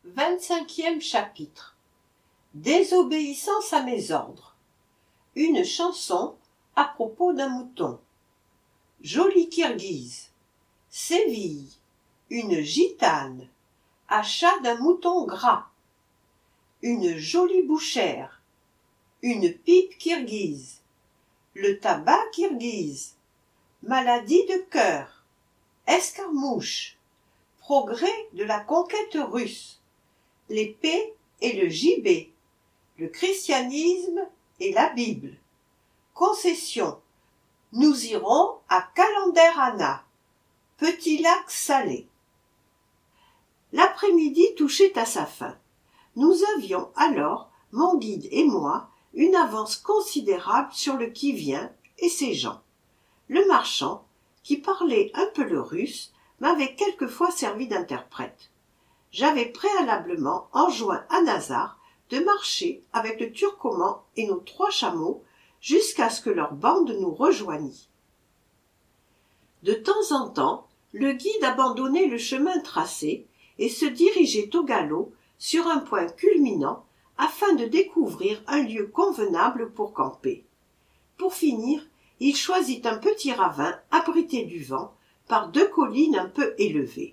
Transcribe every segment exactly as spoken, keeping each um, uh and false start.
vingt-cinquième chapitre. Désobéissance à mes ordres. Une chanson à propos d'un mouton. Jolie Kirghize. Séville. Une gitane. Achat d'un mouton gras. Une jolie bouchère. Une pipe kirghize. Le tabac kirghize. Maladie de cœur. Escarmouche. Progrès de la conquête russe. L'épée et le gibet. Le christianisme et la Bible. Concession. Nous irons à Calenderana. Petit lac salé. L'après-midi touchait à sa fin. Nous avions alors, mon guide et moi, une avance considérable sur le qui-vient et ses gens. Le marchand, qui parlait un peu le russe, m'avait quelquefois servi d'interprète. J'avais préalablement enjoint à Nazar de marcher avec le turcoman et nos trois chameaux jusqu'à ce que leur bande nous rejoignît. De temps en temps, le guide abandonnait le chemin tracé et se dirigeait au galop sur un point culminant afin de découvrir un lieu convenable pour camper. Pour finir, il choisit un petit ravin abrité du vent par deux collines un peu élevées.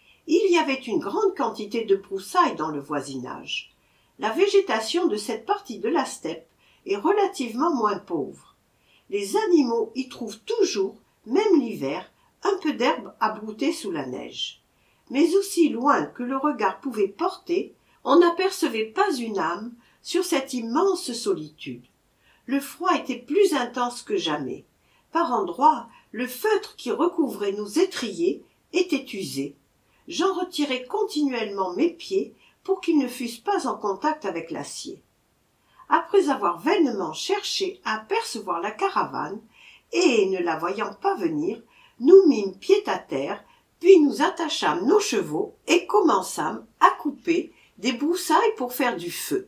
Il y avait une grande quantité de broussailles dans le voisinage. La végétation de cette partie de la steppe est relativement moins pauvre. Les animaux y trouvent toujours, même l'hiver, un peu d'herbe à brouter sous la neige. Mais aussi loin que le regard pouvait porter, on n'apercevait pas une âme sur cette immense solitude. Le froid était plus intense que jamais. Par endroits, le feutre qui recouvrait nos étriers était usé. J'en retirais continuellement mes pieds pour qu'ils ne fussent pas en contact avec l'acier. Après avoir vainement cherché à apercevoir la caravane, et ne la voyant pas venir, nous mîmes pied à terre, puis nous attachâmes nos chevaux et commençâmes à couper des broussailles pour faire du feu.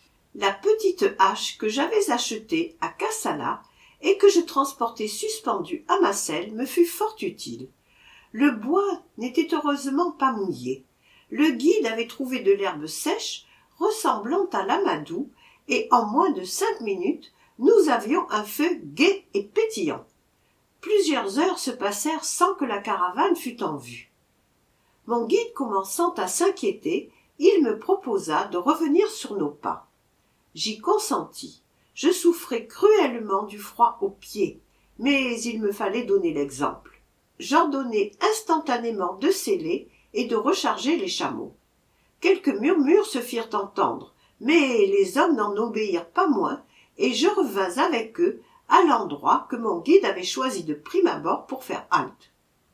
La petite hache que j'avais achetée à Kassala et que je transportais suspendue à ma selle me fut fort utile. Le bois n'était heureusement pas mouillé. Le guide avait trouvé de l'herbe sèche ressemblant à l'amadou et en moins de cinq minutes, nous avions un feu gai et pétillant. Plusieurs heures se passèrent sans que la caravane fût en vue. Mon guide commençant à s'inquiéter, il me proposa de revenir sur nos pas. J'y consentis. Je souffrais cruellement du froid aux pieds, mais il me fallait donner l'exemple. J'ordonnai instantanément de seller et de recharger les chameaux. Quelques murmures se firent entendre, mais les hommes n'en obéirent pas moins, et je revins avec eux à l'endroit que mon guide avait choisi de prime abord pour faire halte.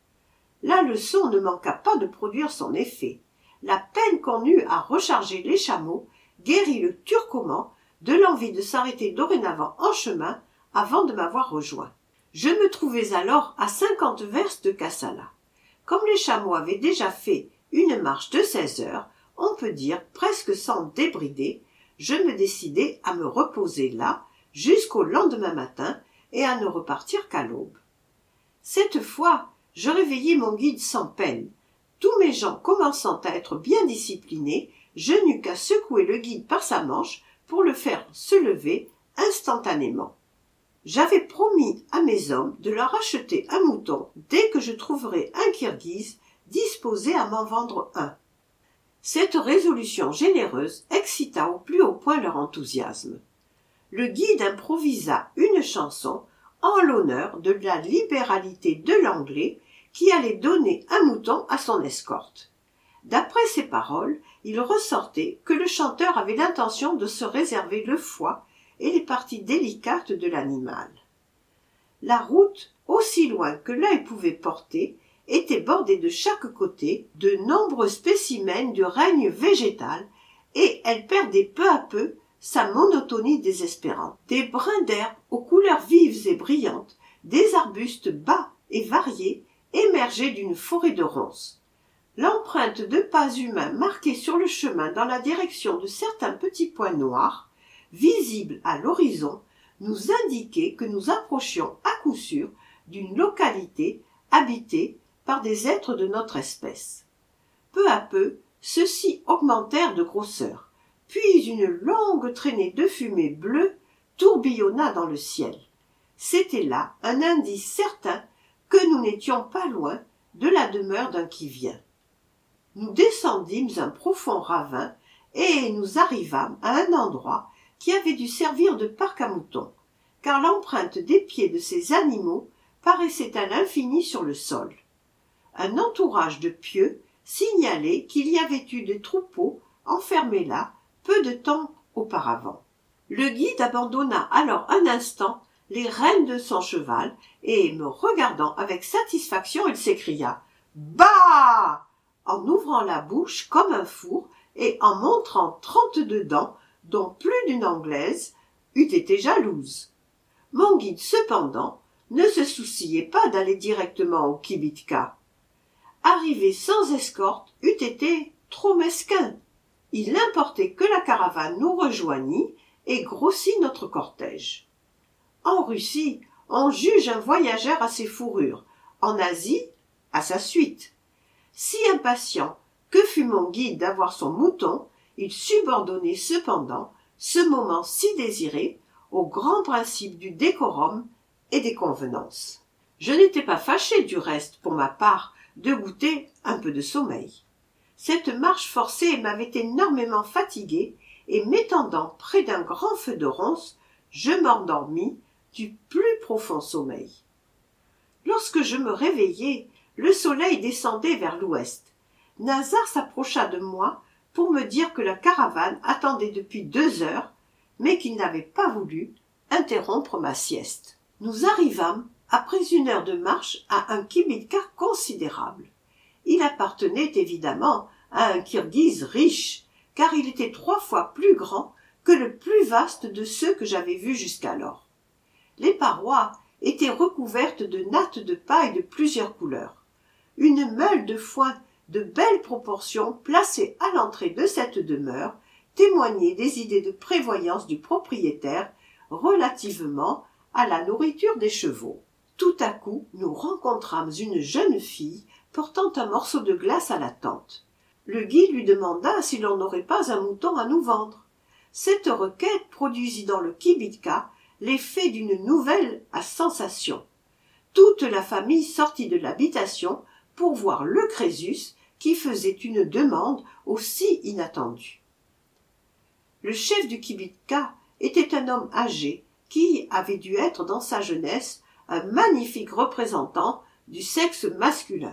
La leçon ne manqua pas de produire son effet. La peine qu'on eut à recharger les chameaux guérit le turcoman de l'envie de s'arrêter dorénavant en chemin avant de m'avoir rejoint. Je me trouvais alors à cinquante verstes de Kassala. Comme les chameaux avaient déjà fait une marche de seize heures, on peut dire presque sans débrider, je me décidai à me reposer là jusqu'au lendemain matin et à ne repartir qu'à l'aube. Cette fois, je réveillai mon guide sans peine. Tous mes gens commençant à être bien disciplinés, je n'eus qu'à secouer le guide par sa manche pour le faire se lever instantanément. J'avais promis à mes hommes de leur acheter un mouton dès que je trouverais un Kirghize disposé à m'en vendre un. Cette résolution généreuse excita au plus haut point leur enthousiasme. Le guide improvisa une chanson en l'honneur de la libéralité de l'Anglais qui allait donner un mouton à son escorte. D'après ses paroles, il ressortait que le chanteur avait l'intention de se réserver le foie et les parties délicates de l'animal. La route, aussi loin que l'œil pouvait porter, était bordée de chaque côté de nombreux spécimens du règne végétal, et elle perdait peu à peu sa monotonie désespérante. Des brins d'herbe aux couleurs vives et brillantes, des arbustes bas et variés émergeaient d'une forêt de ronces. L'empreinte de pas humains marquée sur le chemin dans la direction de certains petits points noirs, visibles à l'horizon, nous indiquait que nous approchions à coup sûr d'une localité habitée par des êtres de notre espèce. Peu à peu, Ceux-ci augmentèrent de grosseur, puis une longue traînée de fumée bleue tourbillonna dans le ciel. C'était là un indice certain que nous n'étions pas loin de la demeure d'un qui-vient. Nous descendîmes un profond ravin et nous arrivâmes à un endroit qui avait dû servir de parc à moutons, car l'empreinte des pieds de ces animaux paraissait à l'infini sur le sol. Un entourage de pieux signalait qu'il y avait eu des troupeaux enfermés là peu de temps auparavant. Le guide abandonna alors un instant les rênes de son cheval et, me regardant avec satisfaction, il s'écria « Bah !» en ouvrant la bouche comme un four et en montrant trente-deux dents, dont plus d'une anglaise eût été jalouse. Mon guide, cependant, ne se souciait pas d'aller directement au kibitka. Arriver sans escorte eût été trop mesquin. Il importait que la caravane nous rejoignît et grossit notre cortège. En Russie, on juge un voyageur à ses fourrures, en Asie, à sa suite. Si impatient que fût mon guide d'avoir son mouton, il subordonnait cependant ce moment si désiré aux grands principes du décorum et des convenances. Je n'étais pas fâché du reste, pour ma part, de goûter un peu de sommeil. Cette marche forcée m'avait énormément fatigué, et m'étendant près d'un grand feu de ronces, je m'endormis du plus profond sommeil. Lorsque je me réveillai, le soleil descendait vers l'ouest. Nazar s'approcha de moi pour me dire que la caravane attendait depuis deux heures, mais qu'il n'avait pas voulu interrompre ma sieste. Nous arrivâmes, après une heure de marche, à un kibitka considérable. Il appartenait évidemment à un Kirghiz riche, car il était trois fois plus grand que le plus vaste de ceux que j'avais vus jusqu'alors. Les parois étaient recouvertes de nattes de paille de plusieurs couleurs. Une meule de foin de belles proportions placée à l'entrée de cette demeure témoignait des idées de prévoyance du propriétaire relativement à la nourriture des chevaux. Tout à coup, nous rencontrâmes une jeune fille portant un morceau de glace à la tente. Le guide lui demanda si l'on n'aurait pas un mouton à nous vendre. Cette requête produisit dans le kibitka l'effet d'une nouvelle à sensation. Toute la famille sortit de l'habitation pour voir le Crésus qui faisait une demande aussi inattendue. Le chef du kibitka était un homme âgé qui avait dû être dans sa jeunesse un magnifique représentant du sexe masculin.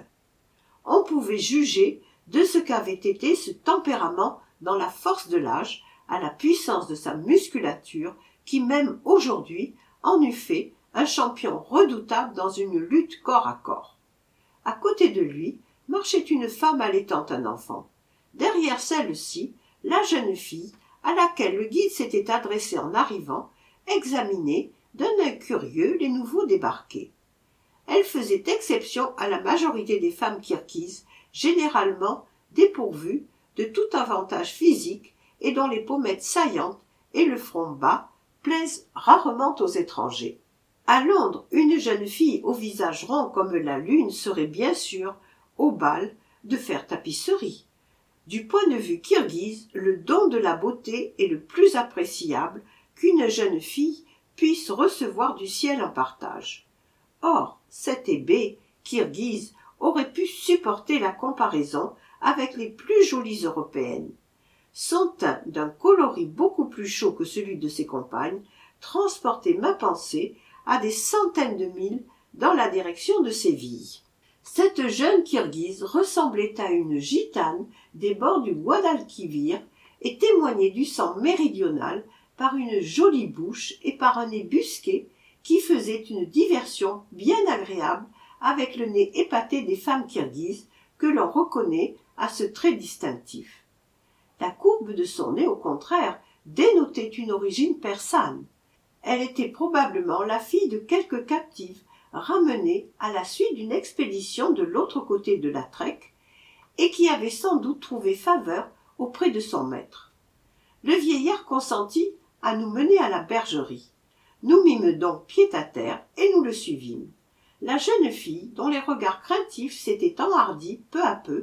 On pouvait juger de ce qu'avait été ce tempérament dans la force de l'âge, à la puissance de sa musculature, qui même aujourd'hui en eût fait un champion redoutable dans une lutte corps à corps. À côté de lui marchait une femme allaitant un enfant. Derrière celle-ci, la jeune fille, à laquelle le guide s'était adressé en arrivant, examinait d'un œil curieux les nouveaux débarqués. Elle faisait exception à la majorité des femmes kirghizes, généralement dépourvues de tout avantage physique et dont les pommettes saillantes et le front bas plaisent rarement aux étrangers. À Londres, une jeune fille au visage rond comme la lune serait bien sûre, au bal, de faire tapisserie. Du point de vue kirghize, le don de la beauté est le plus appréciable qu'une jeune fille puisse recevoir du ciel en partage. Or, cette hébé kirghize aurait pu supporter la comparaison avec les plus jolies européennes. Son teint, d'un coloris beaucoup plus chaud que celui de ses compagnes, transportait ma pensée à des centaines de milles dans la direction de Séville. Cette jeune Kirghize ressemblait à une gitane des bords du Guadalquivir et témoignait du sang méridional par une jolie bouche et par un nez busqué qui faisait une diversion bien agréable avec le nez épaté des femmes kirghizes que l'on reconnaît à ce trait distinctif. La courbe de son nez, au contraire, dénotait une origine persane. Elle était probablement la fille de quelque captive ramenée à la suite d'une expédition de l'autre côté de la Trek et qui avait sans doute trouvé faveur auprès de son maître. Le vieillard consentit à nous mener à la bergerie. Nous mîmes donc pied à terre et nous le suivîmes. La jeune fille, dont les regards craintifs s'étaient enhardis peu à peu,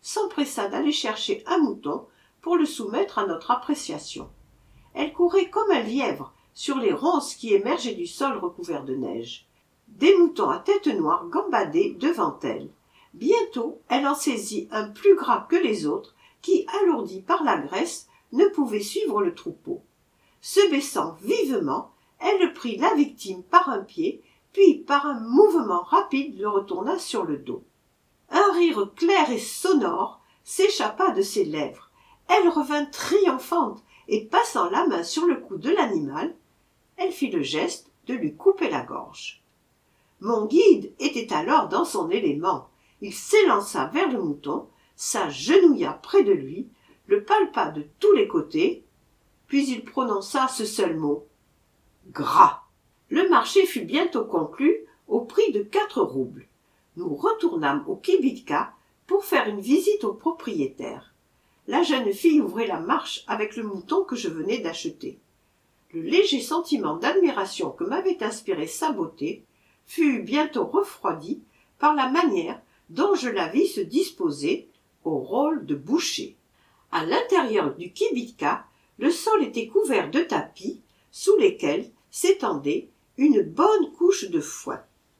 s'empressa d'aller chercher un mouton pour le soumettre à notre appréciation. Elle courait comme un lièvre sur les ronces qui émergeaient du sol recouvert de neige. Des moutons à tête noire gambadaient devant elle. Bientôt, elle en saisit un plus gras que les autres qui, alourdi par la graisse, ne pouvait suivre le troupeau. Se baissant vivement, elle prit la victime par un pied, puis par un mouvement rapide le retourna sur le dos. Un rire clair et sonore s'échappa de ses lèvres. Elle revint triomphante et passant la main sur le cou de l'animal, elle fit le geste de lui couper la gorge. Mon guide était alors dans son élément. Il s'élança vers le mouton, s'agenouilla près de lui, le palpa de tous les côtés, puis il prononça ce seul mot « Gras ». Le marché fut bientôt conclu au prix de quatre roubles. Nous retournâmes au kibitka pour faire une visite au propriétaire. La jeune fille ouvrait la marche avec le mouton que je venais d'acheter. Le léger sentiment d'admiration que m'avait inspiré sa beauté fut bientôt refroidi par la manière dont je la vis se disposer au rôle de boucher. À l'intérieur du kibitka, le sol était couvert de tapis sous lesquels s'étendait une bonne couche de foin.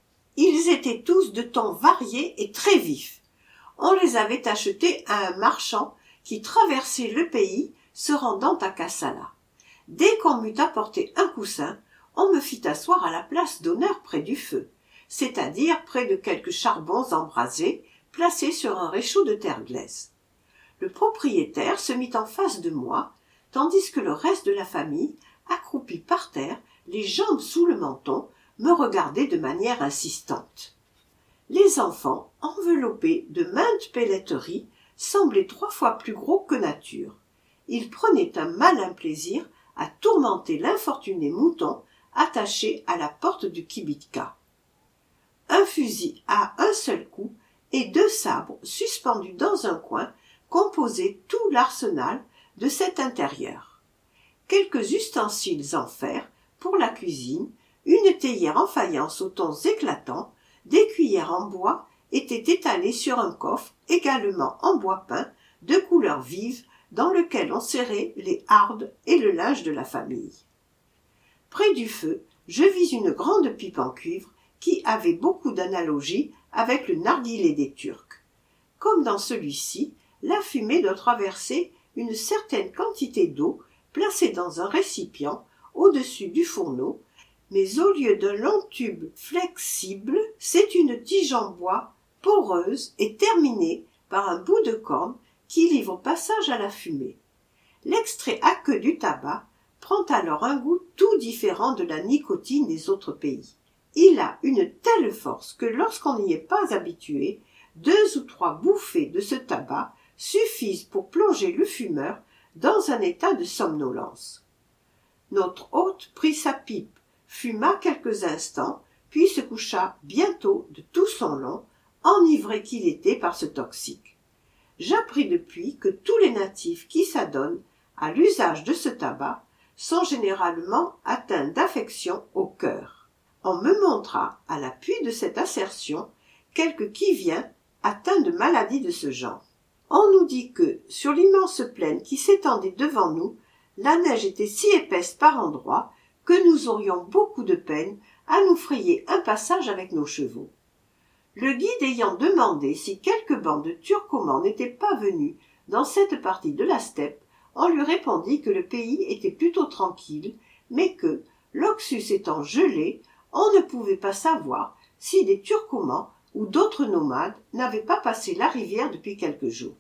Ils étaient tous de tons variés et très vifs. On les avait achetés à un marchand qui traversait le pays se rendant à Kassala. Dès qu'on m'eut apporté un coussin, on me fit asseoir à la place d'honneur près du feu, c'est-à-dire près de quelques charbons embrasés placés sur un réchaud de terre glaise. Le propriétaire se mit en face de moi, tandis que le reste de la famille, accroupi par terre, les jambes sous le menton, me regardait de manière insistante. Les enfants, enveloppés de maintes pelletteries, semblaient trois fois plus gros que nature. Ils prenaient un malin plaisir à tourmenter l'infortuné mouton attaché à la porte du kibitka. Un fusil à un seul coup et deux sabres suspendus dans un coin composaient tout l'arsenal de cet intérieur. Quelques ustensiles en fer pour la cuisine, une théière en faïence aux tons éclatants, des cuillères en bois étaient étalées sur un coffre également en bois peint de couleur vive dans lequel on serrait les hardes et le linge de la famille. Près du feu, je vis une grande pipe en cuivre qui avait beaucoup d'analogie avec le narguilé des Turcs. Comme dans celui-ci, la fumée doit traverser une certaine quantité d'eau placée dans un récipient au-dessus du fourneau, mais au lieu d'un long tube flexible, c'est une tige en bois poreuse et terminée par un bout de corne qui livre passage à la fumée. L'extrait aqueux du tabac prend alors un goût tout différent de la nicotine des autres pays. Il a une telle force que lorsqu'on n'y est pas habitué, deux ou trois bouffées de ce tabac suffisent pour plonger le fumeur dans un état de somnolence. Notre hôte prit sa pipe, fuma quelques instants, puis se coucha bientôt de tout son long, enivré qu'il était par ce toxique. J'appris depuis que tous les natifs qui s'adonnent à l'usage de ce tabac sont généralement atteints d'affection au cœur. On me montra, à l'appui de cette assertion, quelques qui-viens atteints de maladies de ce genre. On nous dit que, sur l'immense plaine qui s'étendait devant nous, la neige était si épaisse par endroits que nous aurions beaucoup de peine à nous frayer un passage avec nos chevaux. Le guide ayant demandé si quelques bancs de Turcomans n'étaient pas venus dans cette partie de la steppe, on lui répondit que le pays était plutôt tranquille, mais que, l'Oxus étant gelé, on ne pouvait pas savoir si des Turcomans ou d'autres nomades n'avaient pas passé la rivière depuis quelques jours.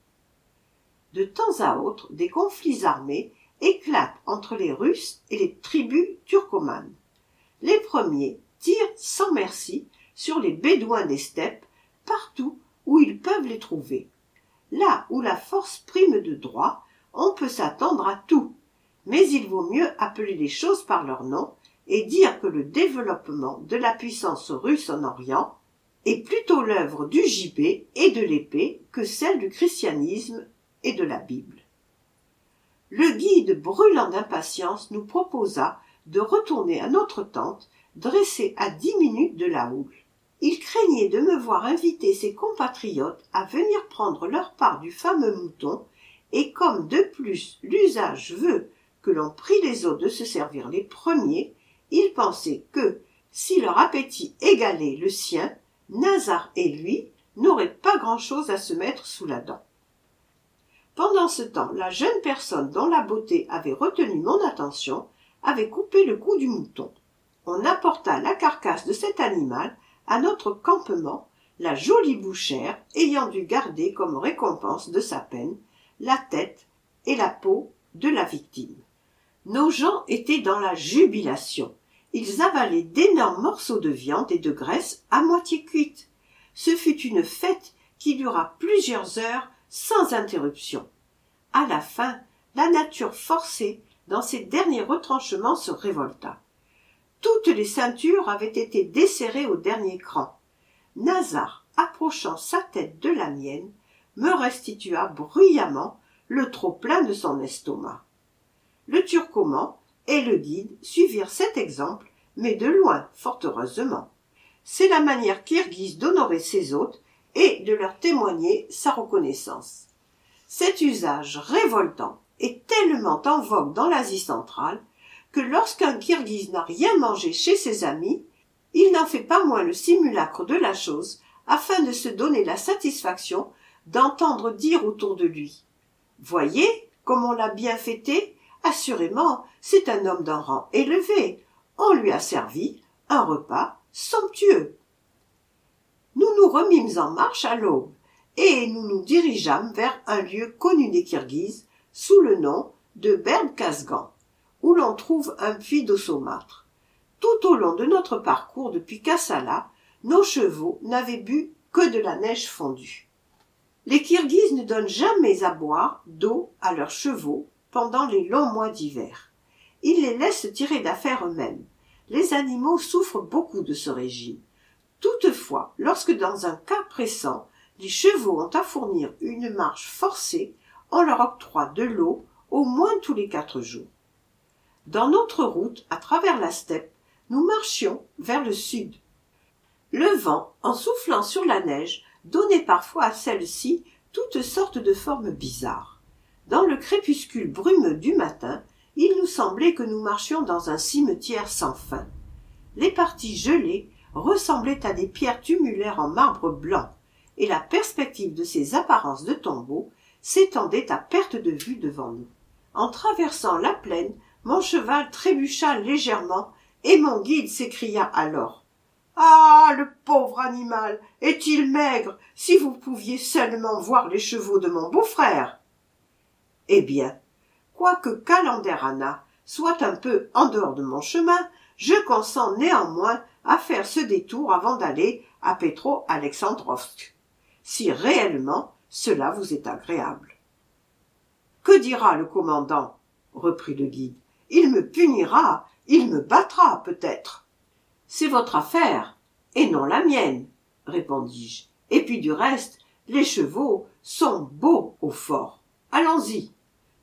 De temps à autre, des conflits armés éclatent entre les Russes et les tribus turcomanes. Les premiers tirent sans merci sur les Bédouins des steppes, partout où ils peuvent les trouver. Là où la force prime de droit, on peut s'attendre à tout, mais il vaut mieux appeler les choses par leur nom et dire que le développement de la puissance russe en Orient est plutôt l'œuvre du gibet et de l'épée que celle du christianisme et de la Bible. Le guide, brûlant d'impatience, nous proposa de retourner à notre tente, dressée à dix minutes de la houle. Il craignait de me voir inviter ses compatriotes à venir prendre leur part du fameux mouton, et comme de plus l'usage veut que l'on prie les autres de se servir les premiers, il pensait que, si leur appétit égalait le sien, Nazar et lui n'auraient pas grand-chose à se mettre sous la dent. Pendant ce temps, la jeune personne dont la beauté avait retenu mon attention avait coupé le cou du mouton. On apporta la carcasse de cet animal à notre campement, la jolie bouchère ayant dû garder comme récompense de sa peine la tête et la peau de la victime. Nos gens étaient dans la jubilation. Ils avalaient d'énormes morceaux de viande et de graisse à moitié cuite. Ce fut une fête qui dura plusieurs heures sans interruption. À la fin, la nature forcée dans ses derniers retranchements se révolta. Toutes les ceintures avaient été desserrées au dernier cran. Nazar, approchant sa tête de la mienne, me restitua bruyamment le trop-plein de son estomac. Le turcoman et le guide suivirent cet exemple, mais de loin, fort heureusement. C'est la manière kirghize d'honorer ses hôtes et de leur témoigner sa reconnaissance. Cet usage révoltant est tellement en vogue dans l'Asie centrale que lorsqu'un Kirghize n'a rien mangé chez ses amis, il n'en fait pas moins le simulacre de la chose afin de se donner la satisfaction d'entendre dire autour de lui « Voyez comme on l'a bien fêté, assurément c'est un homme d'un rang élevé, on lui a servi un repas somptueux. » Nous nous remîmes en marche à l'aube et nous nous dirigeâmes vers un lieu connu des Kirghizes sous le nom de Berdkazgan, où l'on trouve un puits d'eau saumâtre. Tout au long de notre parcours depuis Kassala, nos chevaux n'avaient bu que de la neige fondue. Les Kirghizes ne donnent jamais à boire d'eau à leurs chevaux pendant les longs mois d'hiver. Ils les laissent tirer d'affaire eux-mêmes. Les animaux souffrent beaucoup de ce régime. Toutefois, lorsque dans un cas pressant, les chevaux ont à fournir une marche forcée, on leur octroie de l'eau au moins tous les quatre jours. Dans notre route à travers la steppe, nous marchions vers le sud. Le vent, en soufflant sur la neige, donnait parfois à celle-ci toutes sortes de formes bizarres. Dans le crépuscule brumeux du matin, il nous semblait que nous marchions dans un cimetière sans fin. Les parties gelées ressemblaient à des pierres tumulaires en marbre blanc, et la perspective de ces apparences de tombeaux s'étendait à perte de vue devant nous. En traversant la plaine, mon cheval trébucha légèrement, et mon guide s'écria alors « Ah, le pauvre animal, est-il maigre, si vous pouviez seulement voir les chevaux de mon beau-frère !» Eh bien, quoique Kalanderana soit un peu en dehors de mon chemin, je consens néanmoins à faire ce détour avant d'aller à Petro-Alexandrovsk, si réellement cela vous est agréable. « Que dira le commandant ?» reprit le guide. « Il me punira, il me battra peut-être. »« C'est votre affaire, et non la mienne, » répondis-je. « Et puis du reste, les chevaux sont beaux au fort. Allons-y. »« Non, »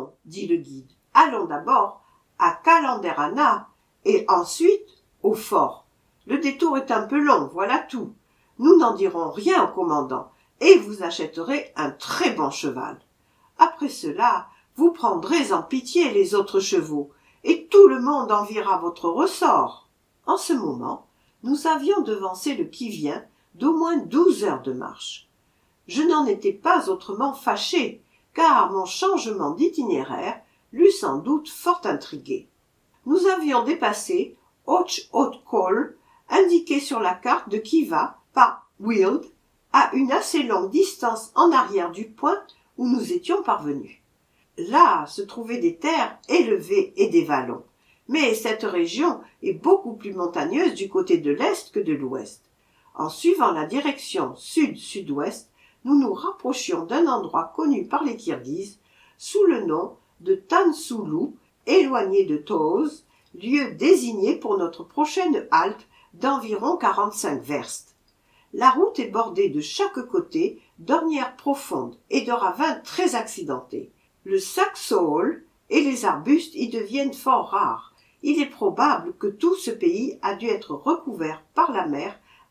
dit le guide, « allons d'abord à Kalanderana et ensuite au fort. Le détour est un peu long, voilà tout. Nous n'en dirons rien au commandant, et vous achèterez un très bon cheval. Après cela, vous prendrez en pitié les autres chevaux, et tout le monde enviera votre ressort. » En ce moment, nous avions devancé le qui-vient d'au moins douze heures de marche. Je n'en étais pas autrement fâché, car mon changement d'itinéraire l'eût sans doute fort intrigué. Nous avions dépassé Ochotskol, indiqué sur la carte de Khiva par Wild, à une assez longue distance en arrière du point où nous étions parvenus. Là se trouvaient des terres élevées et des vallons, mais cette région est beaucoup plus montagneuse du côté de l'est que de l'ouest. En suivant la direction sud-sud-ouest, nous nous rapprochions d'un endroit connu par les Kirghizes sous le nom de Tansoulou, éloigné de Tohoz, lieu désigné pour notre prochaine halte d'environ quarante-cinq verstes. La route est bordée de chaque côté d'ornières profondes et de ravins très accidentés. Le saxaul et les arbustes y deviennent fort rares. Il est probable que tout ce pays a dû être recouvert par la mer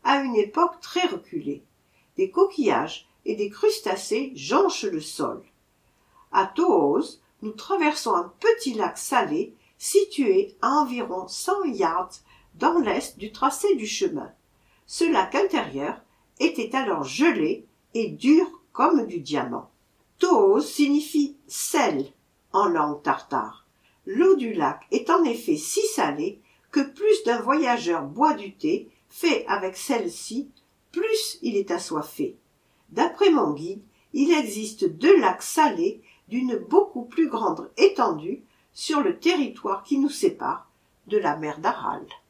à une époque très reculée. Des coquillages et des crustacés jonchent le sol. À Toos, nous traversons un petit lac salé situé à environ cent yards dans l'est du tracé du chemin. Ce lac intérieur était alors gelé et dur comme du diamant. Toos signifie sel en langue tartare. L'eau du lac est en effet si salée que plus d'un voyageur boit du thé fait avec celle-ci, plus il est assoiffé. D'après mon guide, il existe deux lacs salés d'une beaucoup plus grande étendue sur le territoire qui nous sépare de la mer d'Aral.